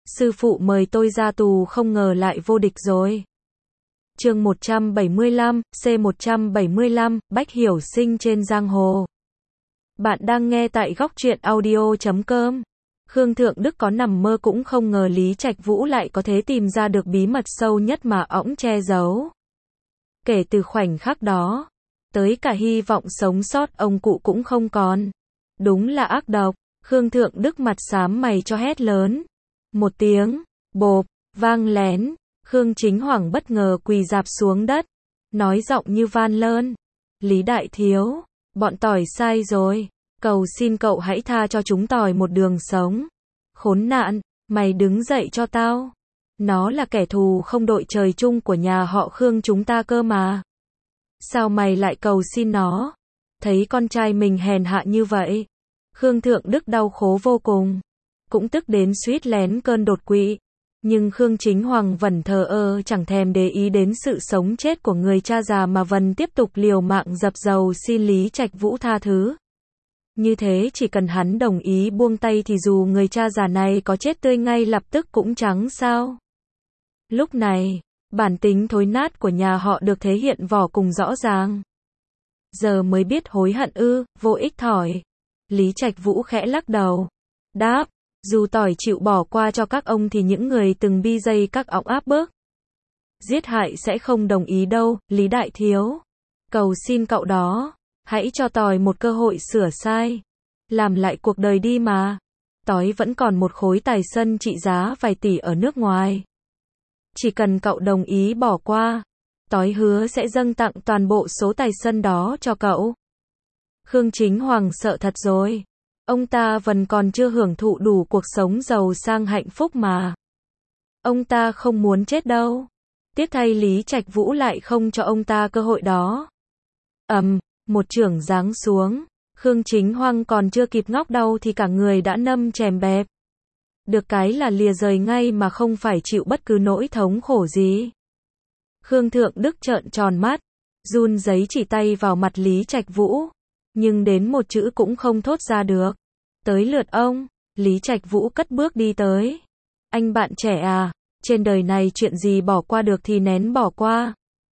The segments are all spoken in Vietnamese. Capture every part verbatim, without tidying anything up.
Sư phụ mời tôi ra tù không ngờ lại vô địch rồi. Chương một trăm bảy mươi lăm, C một trăm bảy mươi lăm, Bách Hiểu Sinh trên giang hồ. Bạn đang nghe tại góc truyện audio chấm com. Khương Thượng Đức có nằm mơ cũng không ngờ Lý Trạch Vũ lại có thể tìm ra được bí mật sâu nhất mà ổng che giấu. Kể từ khoảnh khắc đó, tới cả hy vọng sống sót ông cụ cũng không còn. Đúng là ác độc. Khương Thượng Đức mặt xám mày cho hét lớn. Một tiếng, bộp, vang lén, Khương Chính Hoàng bất ngờ quỳ rạp xuống đất, nói giọng như van lơn. Lý đại thiếu, bọn tỏi sai rồi, cầu xin cậu hãy tha cho chúng tỏi một đường sống. Khốn nạn, mày đứng dậy cho tao. Nó là kẻ thù không đội trời chung của nhà họ Khương chúng ta cơ mà. Sao mày lại cầu xin nó? Thấy con trai mình hèn hạ như vậy, Khương Thượng Đức đau khổ vô cùng, cũng tức đến suýt lén cơn đột quỵ. Nhưng Khương Chính Hoàng vẫn thờ ơ chẳng thèm để ý đến sự sống chết của người cha già mà vẫn tiếp tục liều mạng dập dầu xin Lý Trạch Vũ tha thứ. Như thế chỉ cần hắn đồng ý buông tay thì dù người cha già này có chết tươi ngay lập tức cũng chẳng sao. Lúc này, bản tính thối nát của nhà họ được thể hiện vô cùng rõ ràng. Giờ mới biết hối hận ư, vô ích thỏi. Lý Trạch Vũ khẽ lắc đầu. Đáp, dù tỏi chịu bỏ qua cho các ông thì những người từng bi dây các ông áp bức, giết hại sẽ không đồng ý đâu, Lý đại thiếu. Cầu xin cậu đó, hãy cho tỏi một cơ hội sửa sai, làm lại cuộc đời đi mà. Tỏi vẫn còn một khối tài sản trị giá vài tỷ ở nước ngoài. Chỉ cần cậu đồng ý bỏ qua, tỏi hứa sẽ dâng tặng toàn bộ số tài sản đó cho cậu. Khương Chính Hoàng sợ thật rồi. Ông ta vẫn còn chưa hưởng thụ đủ cuộc sống giàu sang hạnh phúc mà. Ông ta không muốn chết đâu. Tiếc thay Lý Trạch Vũ lại không cho ông ta cơ hội đó. Ầm, um, một chưởng giáng xuống. Khương Chính Hoàng còn chưa kịp ngóc đầu thì cả người đã nâm chèm bẹp. Được cái là lìa rời ngay mà không phải chịu bất cứ nỗi thống khổ gì. Khương Thượng Đức trợn tròn mắt, run rẩy chỉ tay vào mặt Lý Trạch Vũ, nhưng đến một chữ cũng không thốt ra được. Tới lượt ông, Lý Trạch Vũ cất bước đi tới. Anh bạn trẻ à, trên đời này chuyện gì bỏ qua được thì nén bỏ qua.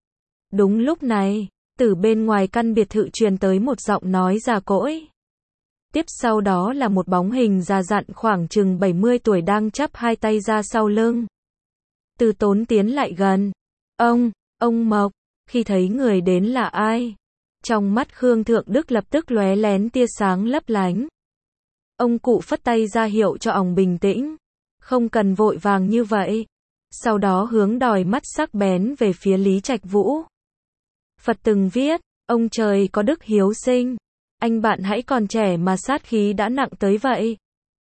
Đúng lúc này, từ bên ngoài căn biệt thự truyền tới một giọng nói già cỗi. Tiếp sau đó là một bóng hình già dặn khoảng chừng bảy mươi tuổi đang chắp hai tay ra sau lưng. Từ Tốn tiến lại gần. Ông, ông Mộc, khi thấy người đến là ai? Trong mắt Khương Thượng Đức lập tức lóe lén tia sáng lấp lánh. Ông cụ phất tay ra hiệu cho ổng bình tĩnh. Không cần vội vàng như vậy. Sau đó hướng đòi mắt sắc bén về phía Lý Trạch Vũ. Phật từng viết, ông trời có đức hiếu sinh. Anh bạn hãy còn trẻ mà sát khí đã nặng tới vậy.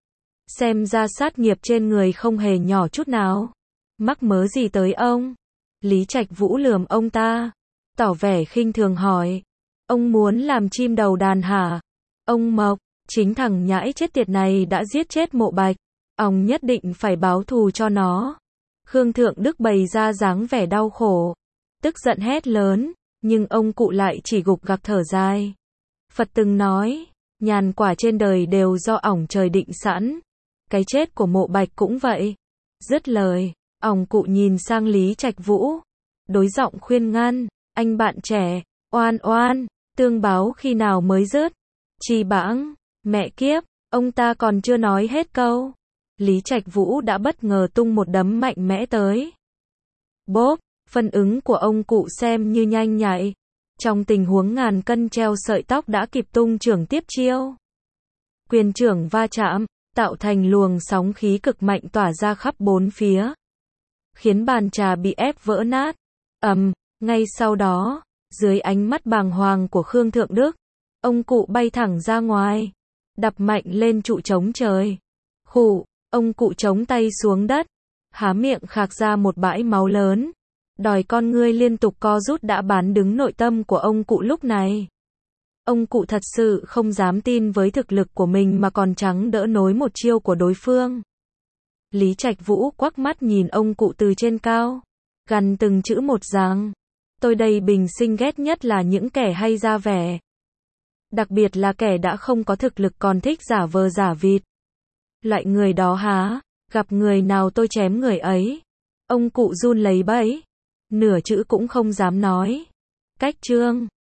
Xem ra sát nghiệp trên người không hề nhỏ chút nào. Mắc mớ gì tới ông? Lý Trạch Vũ lườm ông ta, tỏ vẻ khinh thường hỏi. Ông muốn làm chim đầu đàn hả? Ông Mộc, chính thằng nhãi chết tiệt này đã giết chết Mộ Bạch. Ông nhất định phải báo thù cho nó. Khương Thượng Đức bày ra dáng vẻ đau khổ, tức giận hét lớn, nhưng ông cụ lại chỉ gục gặc thở dài. Phật từng nói, nhàn quả trên đời đều do ổng trời định sẵn. Cái chết của Mộ Bạch cũng vậy. Dứt lời, ổng cụ nhìn sang Lý Trạch Vũ, đối giọng khuyên ngăn, anh bạn trẻ, oan oan, tương báo khi nào mới dứt? Chi bãng, mẹ kiếp, ông ta còn chưa nói hết câu. Lý Trạch Vũ đã bất ngờ tung một đấm mạnh mẽ tới. Bốp, phản ứng của ông cụ xem như nhanh nhạy. Trong tình huống ngàn cân treo sợi tóc đã kịp tung chưởng tiếp chiêu. Quyền chưởng va chạm, tạo thành luồng sóng khí cực mạnh tỏa ra khắp bốn phía, khiến bàn trà bị ép vỡ nát. Ầm, um, ngay sau đó, dưới ánh mắt bàng hoàng của Khương Thượng Đức, ông cụ bay thẳng ra ngoài, đập mạnh lên trụ chống trời. Khụ, ông cụ chống tay xuống đất, há miệng khạc ra một bãi máu lớn. Đòi con ngươi liên tục co rút đã bán đứng nội tâm của ông cụ lúc này. Ông cụ thật sự không dám tin với thực lực của mình mà còn trắng đỡ nối một chiêu của đối phương. Lý Trạch Vũ quắc mắt nhìn ông cụ từ trên cao, gằn từng chữ một rằng, tôi đây bình sinh ghét nhất là những kẻ hay ra vẻ. Đặc biệt là kẻ đã không có thực lực còn thích giả vờ giả vịt. Loại người đó há, Gặp người nào tôi chém người ấy. Ông cụ run lấy bẫy. Nửa chữ cũng không dám nói. Cách chương